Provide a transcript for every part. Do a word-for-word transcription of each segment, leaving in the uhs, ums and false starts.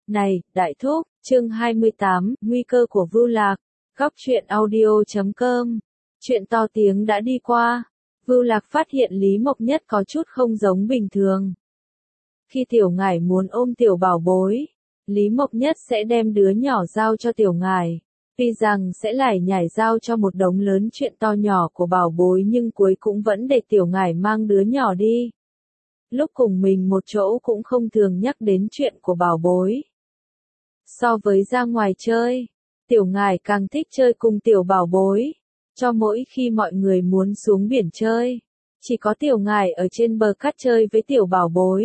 Này, đại thúc, chương hai mươi tám, nguy cơ của Vưu Lạc, góc truyện audio chấm com. Chuyện to tiếng đã đi qua, Vưu Lạc phát hiện Lý Mộc Nhất có chút không giống bình thường. Khi Tiểu Ngải muốn ôm Tiểu Bảo Bối, Lý Mộc Nhất sẽ đem đứa nhỏ giao cho Tiểu Ngải. Tuy rằng sẽ lải nhải giao cho một đống lớn chuyện to nhỏ của Bảo Bối nhưng cuối cũng vẫn để Tiểu Ngải mang đứa nhỏ đi. Lúc cùng mình một chỗ cũng không thường nhắc đến chuyện của Bảo Bối. So với ra ngoài chơi, Tiểu Ngải càng thích chơi cùng Tiểu Bảo Bối. Cho mỗi khi mọi người muốn xuống biển chơi, chỉ có Tiểu Ngải ở trên bờ cát chơi với Tiểu Bảo Bối.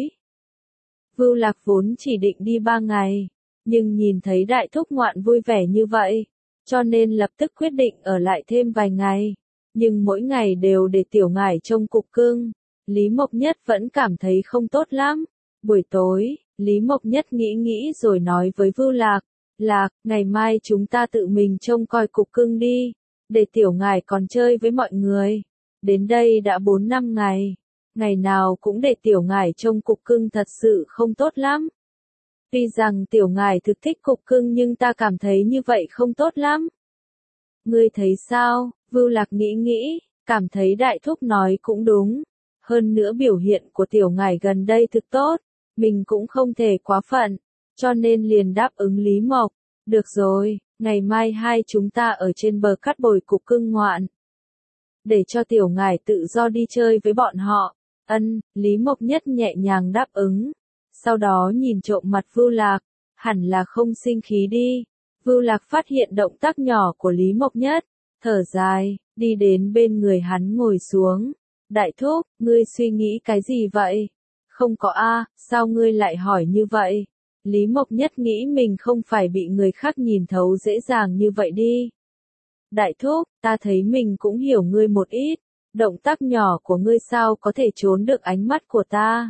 Vưu Lạc vốn chỉ định đi ba ngày, nhưng nhìn thấy đại thúc ngoạn vui vẻ như vậy, cho nên lập tức quyết định ở lại thêm vài ngày. Nhưng mỗi ngày đều để Tiểu Ngải trông cục cưng, Lý Mộc Nhất vẫn cảm thấy không tốt lắm. Buổi tối, Lý Mộc Nhất nghĩ nghĩ rồi nói với Vưu Lạc, Lạc, ngày mai chúng ta tự mình trông coi cục cưng đi, để Tiểu Ngải còn chơi với mọi người. Đến đây đã bốn năm ngày, ngày nào cũng để Tiểu Ngải trông cục cưng thật sự không tốt lắm. Tuy rằng Tiểu Ngải thực thích cục cưng nhưng ta cảm thấy như vậy không tốt lắm. Ngươi thấy sao? Vưu Lạc nghĩ nghĩ, cảm thấy đại thúc nói cũng đúng. Hơn nữa biểu hiện của Tiểu Ngải gần đây thực tốt, mình cũng không thể quá phận, cho nên liền đáp ứng Lý Mộc. Được rồi, ngày mai hai chúng ta ở trên bờ cát bồi cục cưng ngoạn. Để cho Tiểu Ngải tự do đi chơi với bọn họ. Ân, Lý Mộc Nhất nhẹ nhàng đáp ứng. Sau đó nhìn trộm mặt Vưu Lạc, hẳn là không sinh khí đi. Vưu Lạc phát hiện động tác nhỏ của Lý Mộc Nhất, thở dài, đi đến bên người hắn ngồi xuống. Đại thúc, ngươi suy nghĩ cái gì vậy? Không có a, sao ngươi lại hỏi như vậy? Lý Mộc Nhất nghĩ mình không phải bị người khác nhìn thấu dễ dàng như vậy đi. Đại thúc, ta thấy mình cũng hiểu ngươi một ít, động tác nhỏ của ngươi sao có thể trốn được ánh mắt của ta?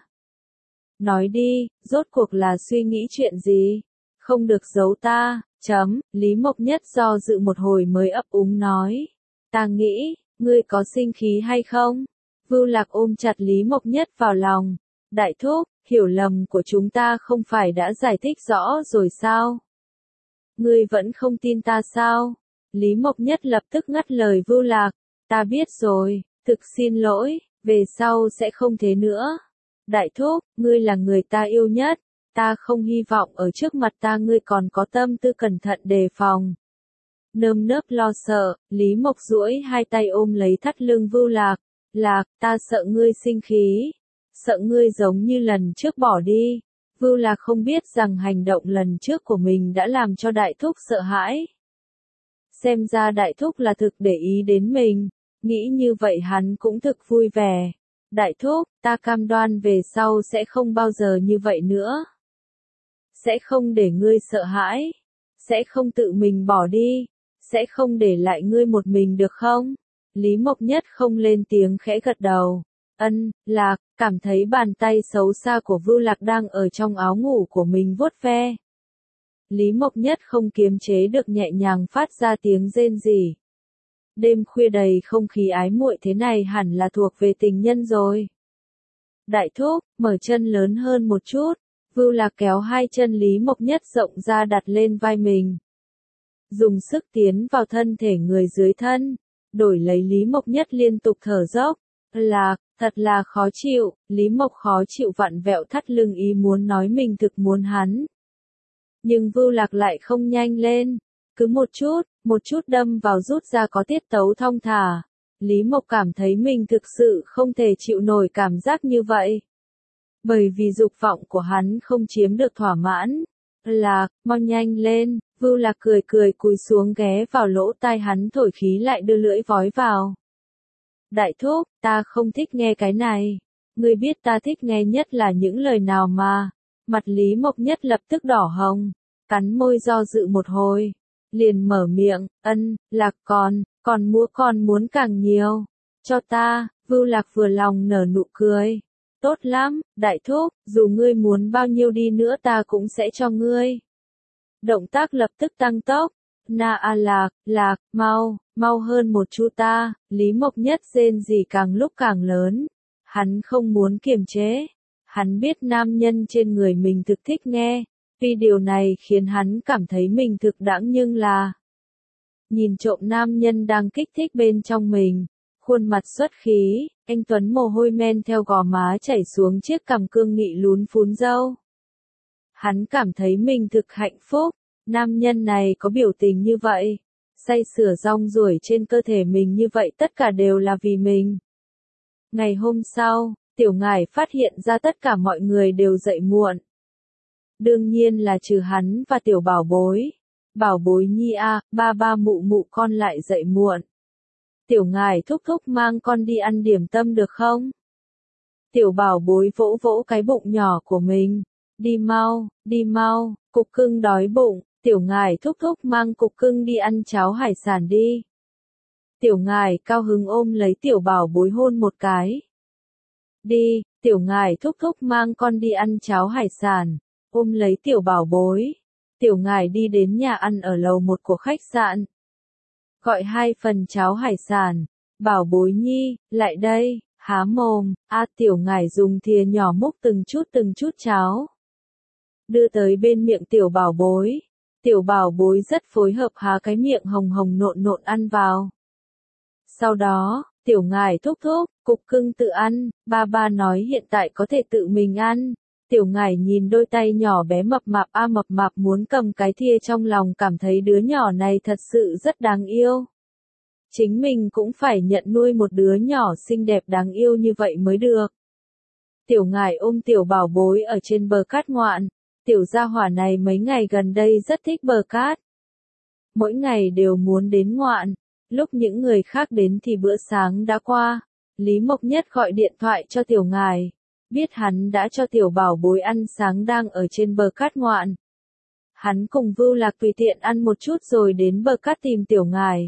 Nói đi, rốt cuộc là suy nghĩ chuyện gì? Không được giấu ta, chấm, Lý Mộc Nhất do dự một hồi mới ấp úng nói. Ta nghĩ, ngươi có sinh khí hay không? Vưu Lạc ôm chặt Lý Mộc Nhất vào lòng. Đại thúc, hiểu lầm của chúng ta không phải đã giải thích rõ rồi sao? Ngươi vẫn không tin ta sao? Lý Mộc Nhất lập tức ngắt lời Vưu Lạc. Ta biết rồi, thực xin lỗi, về sau sẽ không thế nữa. Đại thúc, ngươi là người ta yêu nhất, ta không hy vọng ở trước mặt ta ngươi còn có tâm tư cẩn thận đề phòng. Nơm nớp lo sợ, Lý Mộc duỗi hai tay ôm lấy thắt lưng Vưu Lạc. Lạc, ta sợ ngươi sinh khí, sợ ngươi giống như lần trước bỏ đi. Vưu Lạc không biết rằng hành động lần trước của mình đã làm cho đại thúc sợ hãi. Xem ra đại thúc là thực để ý đến mình, nghĩ như vậy hắn cũng thực vui vẻ. Đại thúc, ta cam đoan về sau sẽ không bao giờ như vậy nữa. Sẽ không để ngươi sợ hãi, sẽ không tự mình bỏ đi, sẽ không để lại ngươi một mình được không? Lý Mộc Nhất không lên tiếng khẽ gật đầu. Ân, Lạc, cảm thấy bàn tay xấu xa của Vưu Lạc đang ở trong áo ngủ của mình vuốt ve. Lý Mộc Nhất không kiềm chế được nhẹ nhàng phát ra tiếng rên rỉ. Đêm khuya đầy không khí ái muội thế này hẳn là thuộc về tình nhân rồi. Đại thúc, mở chân lớn hơn một chút. Vưu Lạc kéo hai chân Lý Mộc Nhất rộng ra đặt lên vai mình. Dùng sức tiến vào thân thể người dưới thân. Đổi lấy Lý Mộc Nhất liên tục thở dốc. Lạc, thật là khó chịu. Lý Mộc khó chịu vặn vẹo thắt lưng ý muốn nói mình thực muốn hắn. Nhưng Vưu Lạc lại không nhanh lên. Cứ một chút, một chút đâm vào rút ra có tiết tấu thong thả. Lý Mộc cảm thấy mình thực sự không thể chịu nổi cảm giác như vậy. Bởi vì dục vọng của hắn không chiếm được thỏa mãn. Lạc, mau nhanh lên. Vưu Lạc cười cười cúi xuống ghé vào lỗ tai hắn thổi khí lại đưa lưỡi vói vào. Đại thúc, ta không thích nghe cái này. Ngươi biết ta thích nghe nhất là những lời nào mà. Mặt Lý Mộc Nhất lập tức đỏ hồng. Cắn môi do dự một hồi. Liền mở miệng, ân, Lạc còn, còn mua con muốn càng nhiều. Cho ta, Vưu Lạc vừa lòng nở nụ cười. Tốt lắm, đại thúc, dù ngươi muốn bao nhiêu đi nữa ta cũng sẽ cho ngươi. Động tác lập tức tăng tốc. Na a Lạc, Lạc, mau, mau hơn một chút ta. Lý Mộc Nhất rên rỉ càng lúc càng lớn. Hắn không muốn kiềm chế. Hắn biết nam nhân trên người mình thực thích nghe. Tuy điều này khiến hắn cảm thấy mình thực đãng nhưng là nhìn trộm nam nhân đang kích thích bên trong mình, khuôn mặt xuất khí, anh Tuấn mồ hôi men theo gò má chảy xuống chiếc cằm cương nghị lún phún râu. Hắn cảm thấy mình thực hạnh phúc, nam nhân này có biểu tình như vậy, say sưa rong ruổi trên cơ thể mình như vậy tất cả đều là vì mình. Ngày hôm sau, Tiểu Ngải phát hiện ra tất cả mọi người đều dậy muộn. Đương nhiên là trừ hắn và Tiểu Bảo Bối. Bảo Bối nhi a, ba ba mụ mụ con lại dậy muộn. Tiểu Ngải thúc thúc mang con đi ăn điểm tâm được không? Tiểu Bảo Bối vỗ vỗ cái bụng nhỏ của mình. Đi mau, đi mau, cục cưng đói bụng. Tiểu Ngải thúc thúc mang cục cưng đi ăn cháo hải sản đi. Tiểu Ngải cao hứng ôm lấy Tiểu Bảo Bối hôn một cái. Đi, Tiểu Ngải thúc thúc mang con đi ăn cháo hải sản. Ôm lấy Tiểu Bảo Bối. Tiểu Ngải đi đến nhà ăn ở lầu một của khách sạn. Gọi hai phần cháo hải sản. Bảo Bối nhi, lại đây, há mồm. A Tiểu Ngải dùng thìa nhỏ múc từng chút từng chút cháo. Đưa tới bên miệng Tiểu Bảo Bối. Tiểu Bảo Bối rất phối hợp há cái miệng hồng hồng nộn nộn ăn vào. Sau đó, Tiểu Ngải thúc thúc, cục cưng tự ăn, ba ba nói hiện tại có thể tự mình ăn. Tiểu Ngải nhìn đôi tay nhỏ bé mập mạp a mập mạp muốn cầm cái thìa trong lòng cảm thấy đứa nhỏ này thật sự rất đáng yêu. Chính mình cũng phải nhận nuôi một đứa nhỏ xinh đẹp đáng yêu như vậy mới được. Tiểu Ngải ôm Tiểu Bảo Bối ở trên bờ cát ngoạn. Tiểu gia hỏa này mấy ngày gần đây rất thích bờ cát. Mỗi ngày đều muốn đến ngoạn. Lúc những người khác đến thì bữa sáng đã qua. Lý Mộc Nhất gọi điện thoại cho Tiểu Ngải. Biết hắn đã cho Tiểu Bảo Bối ăn sáng đang ở trên bờ cát ngoạn. Hắn cùng Vưu Lạc tùy tiện ăn một chút rồi đến bờ cát tìm Tiểu Ngải.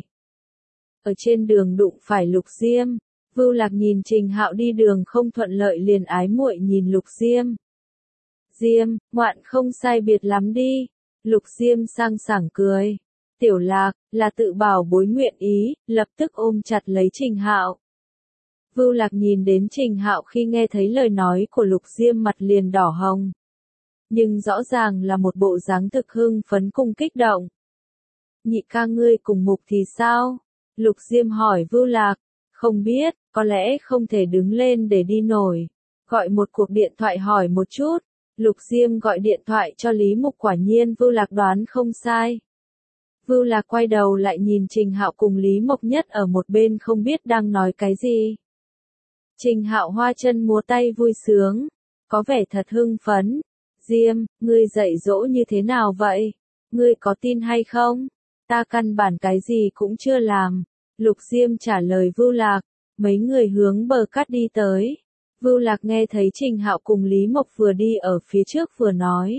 Ở trên đường đụng phải Lục Diêm. Vưu Lạc nhìn Trình Hạo đi đường không thuận lợi liền ái muội nhìn Lục Diêm. Diêm, ngoạn không sai biệt lắm đi. Lục Diêm sang sảng cười. Tiểu Lạc, là tự Bảo Bối nguyện ý, lập tức ôm chặt lấy Trình Hạo. Vưu Lạc nhìn đến Trình Hạo khi nghe thấy lời nói của Lục Diêm mặt liền đỏ hồng. Nhưng rõ ràng là một bộ dáng thực hưng phấn cùng kích động. Nhị ca ngươi cùng Mục thì sao? Lục Diêm hỏi Vưu Lạc. Không biết, có lẽ không thể đứng lên để đi nổi. Gọi một cuộc điện thoại hỏi một chút. Lục Diêm gọi điện thoại cho Lý Mục quả nhiên Vưu Lạc đoán không sai. Vưu Lạc quay đầu lại nhìn Trình Hạo cùng Lý Mộc Nhất ở một bên không biết đang nói cái gì. Trình Hạo hoa chân múa tay vui sướng, có vẻ thật hưng phấn. Diêm, ngươi dạy dỗ như thế nào vậy? Ngươi có tin hay không? Ta căn bản cái gì cũng chưa làm. Lục Diêm trả lời Vưu Lạc, mấy người hướng bờ cát đi tới. Vưu Lạc nghe thấy Trình Hạo cùng Lý Mộc vừa đi ở phía trước vừa nói.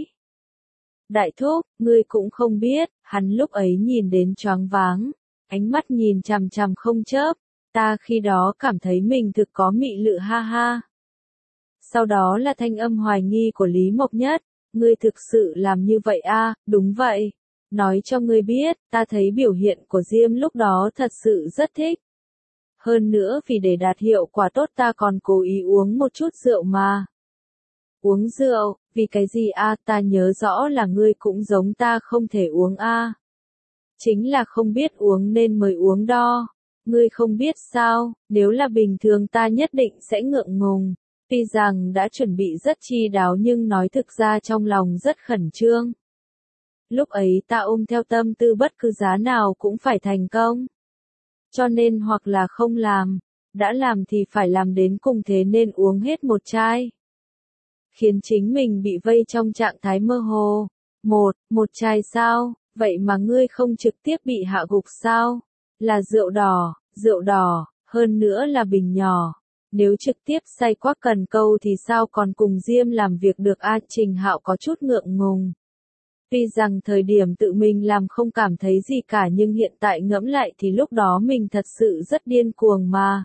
Đại thúc, ngươi cũng không biết, hắn lúc ấy nhìn đến choáng váng, ánh mắt nhìn chằm chằm không chớp, ta khi đó cảm thấy mình thực có mị lự ha ha. Sau đó là thanh âm hoài nghi của Lý Mộc Nhất, ngươi thực sự làm như vậy a? Đúng vậy. Nói cho ngươi biết, ta thấy biểu hiện của Diêm lúc đó thật sự rất thích. Hơn nữa vì để đạt hiệu quả tốt ta còn cố ý uống một chút rượu mà. Uống rượu, vì cái gì a? Ta nhớ rõ là ngươi cũng giống ta không thể uống a. Chính là không biết uống nên mới uống đo. Ngươi không biết sao, nếu là bình thường ta nhất định sẽ ngượng ngùng. Tuy rằng đã chuẩn bị rất chi đáo nhưng nói thực ra trong lòng rất khẩn trương. Lúc ấy ta ôm theo tâm tư bất cứ giá nào cũng phải thành công. Cho nên hoặc là không làm, đã làm thì phải làm đến cùng thế nên uống hết một chai. Khiến chính mình bị vây trong trạng thái mơ hồ. Một, một chai sao, vậy mà ngươi không trực tiếp bị hạ gục sao? Là rượu đỏ, rượu đỏ, hơn nữa là bình nhỏ. Nếu trực tiếp say quá cần câu thì sao còn cùng Diêm làm việc được a? Trình Hạo có chút ngượng ngùng. Tuy rằng thời điểm tự mình làm không cảm thấy gì cả nhưng hiện tại ngẫm lại thì lúc đó mình thật sự rất điên cuồng mà.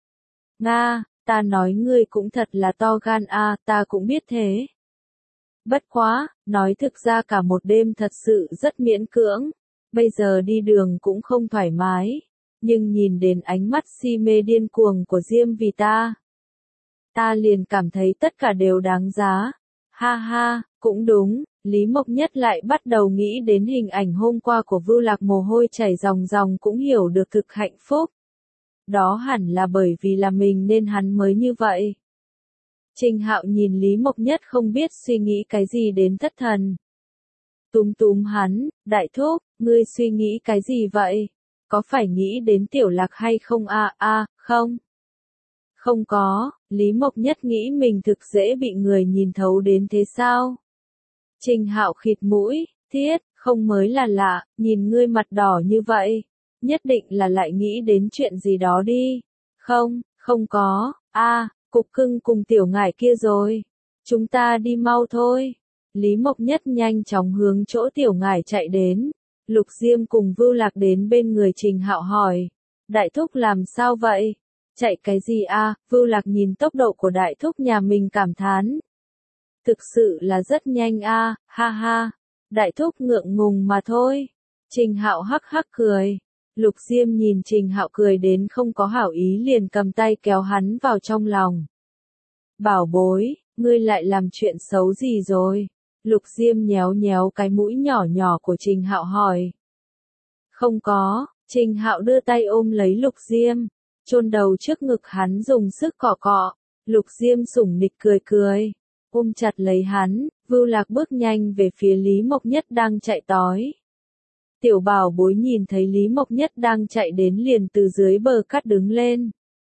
Nga, ta nói ngươi cũng thật là to gan a, ta cũng biết thế. Bất quá, nói thực ra cả một đêm thật sự rất miễn cưỡng, bây giờ đi đường cũng không thoải mái, nhưng nhìn đến ánh mắt si mê điên cuồng của Diêm vì ta, ta liền cảm thấy tất cả đều đáng giá. Ha ha, cũng đúng, Lý Mộc Nhất lại bắt đầu nghĩ đến hình ảnh hôm qua của Vưu Lạc, mồ hôi chảy ròng ròng, cũng hiểu được thực hạnh phúc. Đó hẳn là bởi vì là mình nên hắn mới như vậy. Trình Hạo nhìn Lý Mộc Nhất không biết suy nghĩ cái gì đến thất thần. Túm túm hắn, đại thúc, ngươi suy nghĩ cái gì vậy? Có phải nghĩ đến Tiểu Lạc hay không a? À, a, không. Không có, Lý Mộc Nhất nghĩ mình thực dễ bị người nhìn thấu đến thế sao? Trình Hạo khịt mũi, thiết, không mới là lạ, nhìn ngươi mặt đỏ như vậy. Nhất định là lại nghĩ đến chuyện gì đó đi. Không, không có, a, à, Cục Cưng cùng Tiểu Ngải kia rồi. Chúng ta đi mau thôi. Lý Mộc Nhất nhanh chóng hướng chỗ Tiểu Ngải chạy đến. Lục Diêm cùng Vưu Lạc đến bên người Trình Hạo hỏi. Đại thúc làm sao vậy? Chạy cái gì a? À? Vưu Lạc nhìn tốc độ của đại thúc nhà mình cảm thán. Thực sự là rất nhanh a, à, ha ha. Đại thúc ngượng ngùng mà thôi. Trình Hạo hắc hắc cười. Lục Diêm nhìn Trình Hạo cười đến không có hảo ý liền cầm tay kéo hắn vào trong lòng. Bảo bối, ngươi lại làm chuyện xấu gì rồi? Lục Diêm nhéo nhéo cái mũi nhỏ nhỏ của Trình Hạo hỏi. Không có, Trình Hạo đưa tay ôm lấy Lục Diêm, chôn đầu trước ngực hắn dùng sức cọ cọ. Lục Diêm sủng nịch cười cười, ôm chặt lấy hắn. Vưu Lạc bước nhanh về phía Lý Mộc Nhất đang chạy tói. Tiểu Bảo Bối nhìn thấy Lý Mộc Nhất đang chạy đến liền từ dưới bờ cát đứng lên.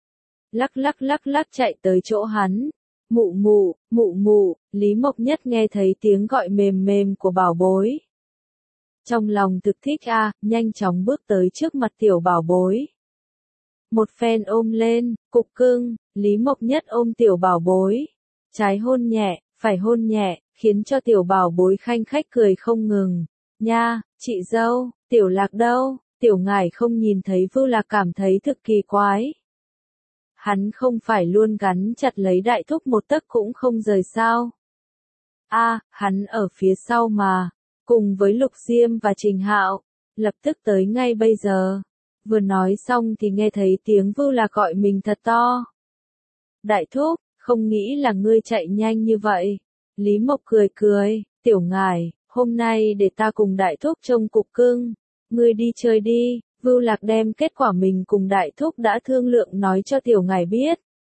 Lắc lắc lắc lắc chạy tới chỗ hắn. Mụ mụ, mụ mụ, Lý Mộc Nhất nghe thấy tiếng gọi mềm mềm của Bảo Bối. Trong lòng thực thích a, à, nhanh chóng bước tới trước mặt Tiểu Bảo Bối. Một phen ôm lên, Cục Cưng, Lý Mộc Nhất ôm Tiểu Bảo Bối. Trái hôn nhẹ, phải hôn nhẹ, khiến cho Tiểu Bảo Bối khanh khách cười không ngừng. Nha, chị dâu, Tiểu Lạc đâu? Tiểu Ngải không nhìn thấy Vưu Lạc cảm thấy thực kỳ quái. Hắn không phải luôn gắn chặt lấy đại thúc một tấc cũng không rời sao? A, à, hắn ở phía sau mà, cùng với Lục Diêm và Trình Hạo, lập tức tới ngay bây giờ. Vừa nói xong thì nghe thấy tiếng Vưu Lạc gọi mình thật to. Đại thúc, không nghĩ là ngươi chạy nhanh như vậy. Lý Mộc cười cười, Tiểu Ngải, hôm nay để ta cùng đại thúc trông Cục Cưng. Ngươi đi chơi đi. Vưu Lạc đem kết quả mình cùng đại thúc đã thương lượng nói cho Tiểu Ngải biết.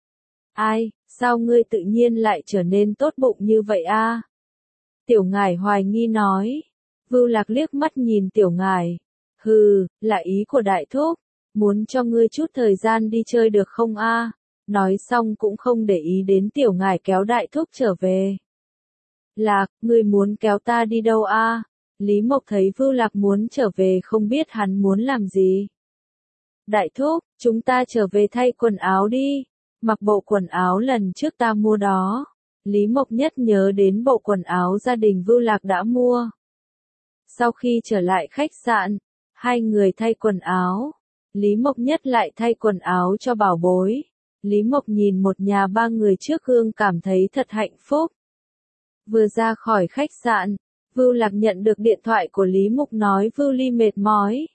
Ai, sao ngươi tự nhiên lại trở nên tốt bụng như vậy a? À? Tiểu Ngải hoài nghi nói. Vưu Lạc liếc mắt nhìn Tiểu Ngải. Hừ, là ý của đại thúc. Muốn cho ngươi chút thời gian đi chơi được không a? À? Nói xong cũng không để ý đến Tiểu Ngải kéo đại thúc trở về. Lạc, ngươi muốn kéo ta đi đâu a? À? Lý Mộc thấy Vưu Lạc muốn trở về không biết hắn muốn làm gì. Đại thúc, chúng ta trở về thay quần áo đi. Mặc bộ quần áo lần trước ta mua đó. Lý Mộc Nhất nhớ đến bộ quần áo gia đình Vưu Lạc đã mua. Sau khi trở lại khách sạn, hai người thay quần áo. Lý Mộc Nhất lại thay quần áo cho Bảo Bối. Lý Mộc nhìn một nhà ba người trước gương cảm thấy thật hạnh phúc. Vừa ra khỏi khách sạn, Vưu Lạc nhận được điện thoại của Lý Mục nói Vưu Ly mệt mỏi.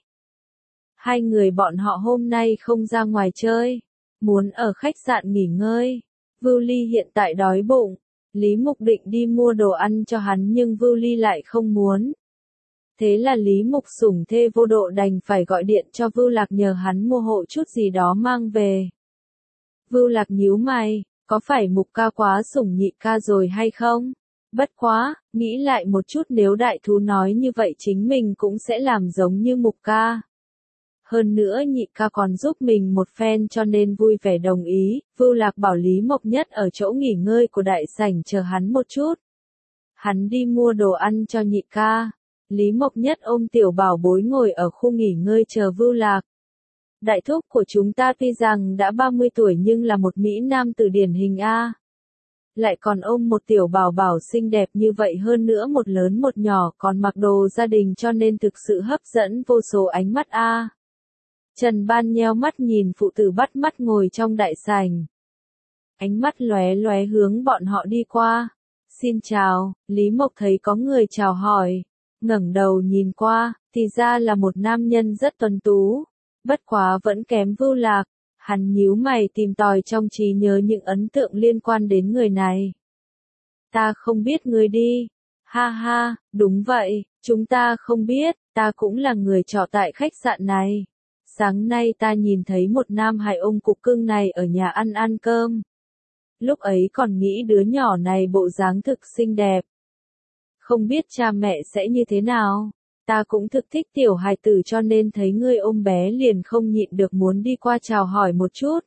Hai người bọn họ hôm nay không ra ngoài chơi, muốn ở khách sạn nghỉ ngơi. Vưu Ly hiện tại đói bụng, Lý Mục định đi mua đồ ăn cho hắn nhưng Vưu Ly lại không muốn. Thế là Lý Mục sủng thê vô độ đành phải gọi điện cho Vưu Lạc nhờ hắn mua hộ chút gì đó mang về. Vưu Lạc nhíu mày, có phải Mục ca quá sủng nhị ca rồi hay không? Bất quá, nghĩ lại một chút nếu đại thú nói như vậy chính mình cũng sẽ làm giống như Mục ca. Hơn nữa nhị ca còn giúp mình một phen cho nên vui vẻ đồng ý. Vưu Lạc bảo Lý Mộc Nhất ở chỗ nghỉ ngơi của đại sảnh chờ hắn một chút. Hắn đi mua đồ ăn cho nhị ca. Lý Mộc Nhất ôm Tiểu Bảo Bối ngồi ở khu nghỉ ngơi chờ Vưu Lạc. Đại thúc của chúng ta tuy rằng đã ba mươi tuổi nhưng là một mỹ nam tử điển hình a. Lại còn ôm một tiểu bảo bảo xinh đẹp như vậy, hơn nữa một lớn một nhỏ còn mặc đồ gia đình cho nên thực sự hấp dẫn vô số ánh mắt a. À. Trần Ban nheo mắt nhìn phụ tử bắt mắt ngồi trong đại sảnh. Ánh mắt lóe lóe hướng bọn họ đi qua. Xin chào, Lý Mộc thấy có người chào hỏi. Ngẩng đầu nhìn qua, thì ra là một nam nhân rất tuấn tú. Bất quá vẫn kém Vưu Lạc. Hắn nhíu mày tìm tòi trong trí nhớ những ấn tượng liên quan đến người này. Ta không biết ngươi đi. Ha ha, đúng vậy, chúng ta không biết, ta cũng là người trọ tại khách sạn này. Sáng nay ta nhìn thấy một nam hài ôm cục cưng này ở nhà ăn ăn cơm. Lúc ấy còn nghĩ đứa nhỏ này bộ dáng thực xinh đẹp. Không biết cha mẹ sẽ như thế nào. Ta cũng thực thích tiểu hài tử cho nên thấy ngươi ôm bé liền không nhịn được muốn đi qua chào hỏi một chút.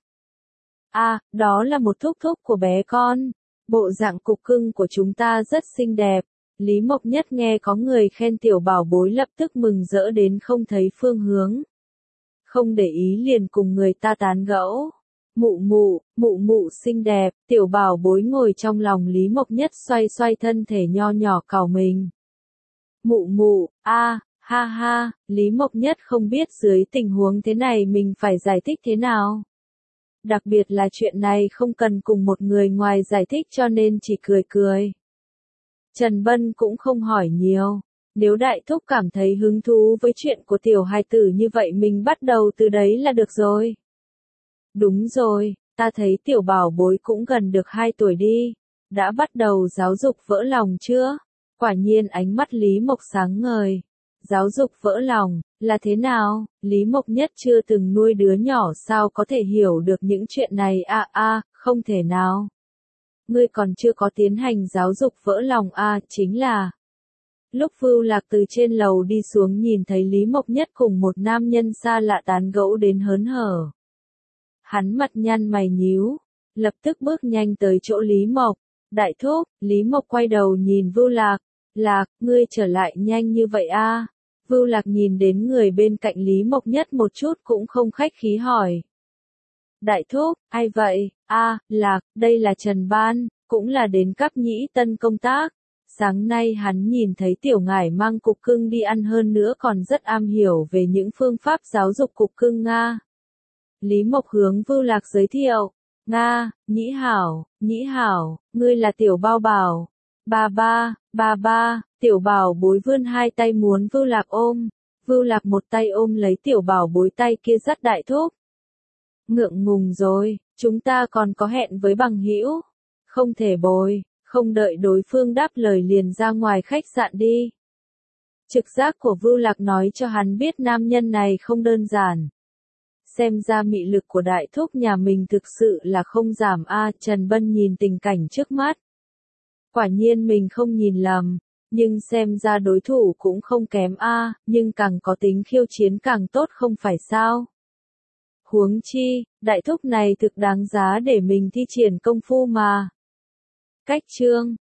À, đó là một thúc thúc của bé con. Bộ dạng cục cưng của chúng ta rất xinh đẹp. Lý Mộc Nhất nghe có người khen tiểu bảo bối lập tức mừng rỡ đến không thấy phương hướng. Không để ý liền cùng người ta tán gẫu. Mụ mụ, mụ mụ xinh đẹp, tiểu bảo bối ngồi trong lòng Lý Mộc Nhất xoay xoay thân thể nho nhỏ cào mình. Mụ mụ, a, ha ha, Lý Mộc Nhất không biết dưới tình huống thế này mình phải giải thích thế nào. Đặc biệt là chuyện này không cần cùng một người ngoài giải thích cho nên chỉ cười cười. Trần Bân cũng không hỏi nhiều. Nếu đại thúc cảm thấy hứng thú với chuyện của tiểu hài tử như vậy mình bắt đầu từ đấy là được rồi. Đúng rồi, ta thấy tiểu bảo bối cũng gần được hai tuổi đi. Đã bắt đầu giáo dục vỡ lòng chưa? Quả nhiên ánh mắt Lý Mộc sáng ngời. Giáo dục vỡ lòng, là thế nào? Lý Mộc Nhất chưa từng nuôi đứa nhỏ sao có thể hiểu được những chuyện này à à, không thể nào. Ngươi còn chưa có tiến hành giáo dục vỡ lòng à, chính là... Lúc Vưu Lạc từ trên lầu đi xuống nhìn thấy Lý Mộc Nhất cùng một nam nhân xa lạ tán gẫu đến hớn hở. Hắn mặt nhăn mày nhíu, lập tức bước nhanh tới chỗ Lý Mộc. Đại thúc, Lý Mộc quay đầu nhìn Vưu Lạc. Lạc, ngươi trở lại nhanh như vậy a? À? Vưu Lạc nhìn đến người bên cạnh Lý Mộc Nhất một chút cũng không khách khí hỏi. Đại thúc, ai vậy? A, à, Lạc, đây là Trần Ban, cũng là đến cấp nhĩ tân công tác. Sáng nay hắn nhìn thấy tiểu ngải mang cục cưng đi ăn hơn nữa còn rất am hiểu về những phương pháp giáo dục cục cưng Nga. Lý Mộc hướng Vưu Lạc giới thiệu. Nga, Nhĩ Hảo, Nhĩ Hảo, ngươi là tiểu bao bảo. Ba ba, ba ba, tiểu bảo bối vươn hai tay muốn Vưu Lạc ôm. Vưu Lạc một tay ôm lấy tiểu bảo bối tay kia dắt đại thúc. Ngượng ngùng rồi, chúng ta còn có hẹn với bằng hữu. Không thể bồi, không đợi đối phương đáp lời liền ra ngoài khách sạn đi. Trực giác của Vưu Lạc nói cho hắn biết nam nhân này không đơn giản. Xem ra mị lực của đại thúc nhà mình thực sự là không giảm a. À, Trần Bân nhìn tình cảnh trước mắt. Quả nhiên mình không nhìn lầm, nhưng xem ra đối thủ cũng không kém a, à, nhưng càng có tính khiêu chiến càng tốt không phải sao? Huống chi, đại thúc này thực đáng giá để mình thi triển công phu mà. Cách chương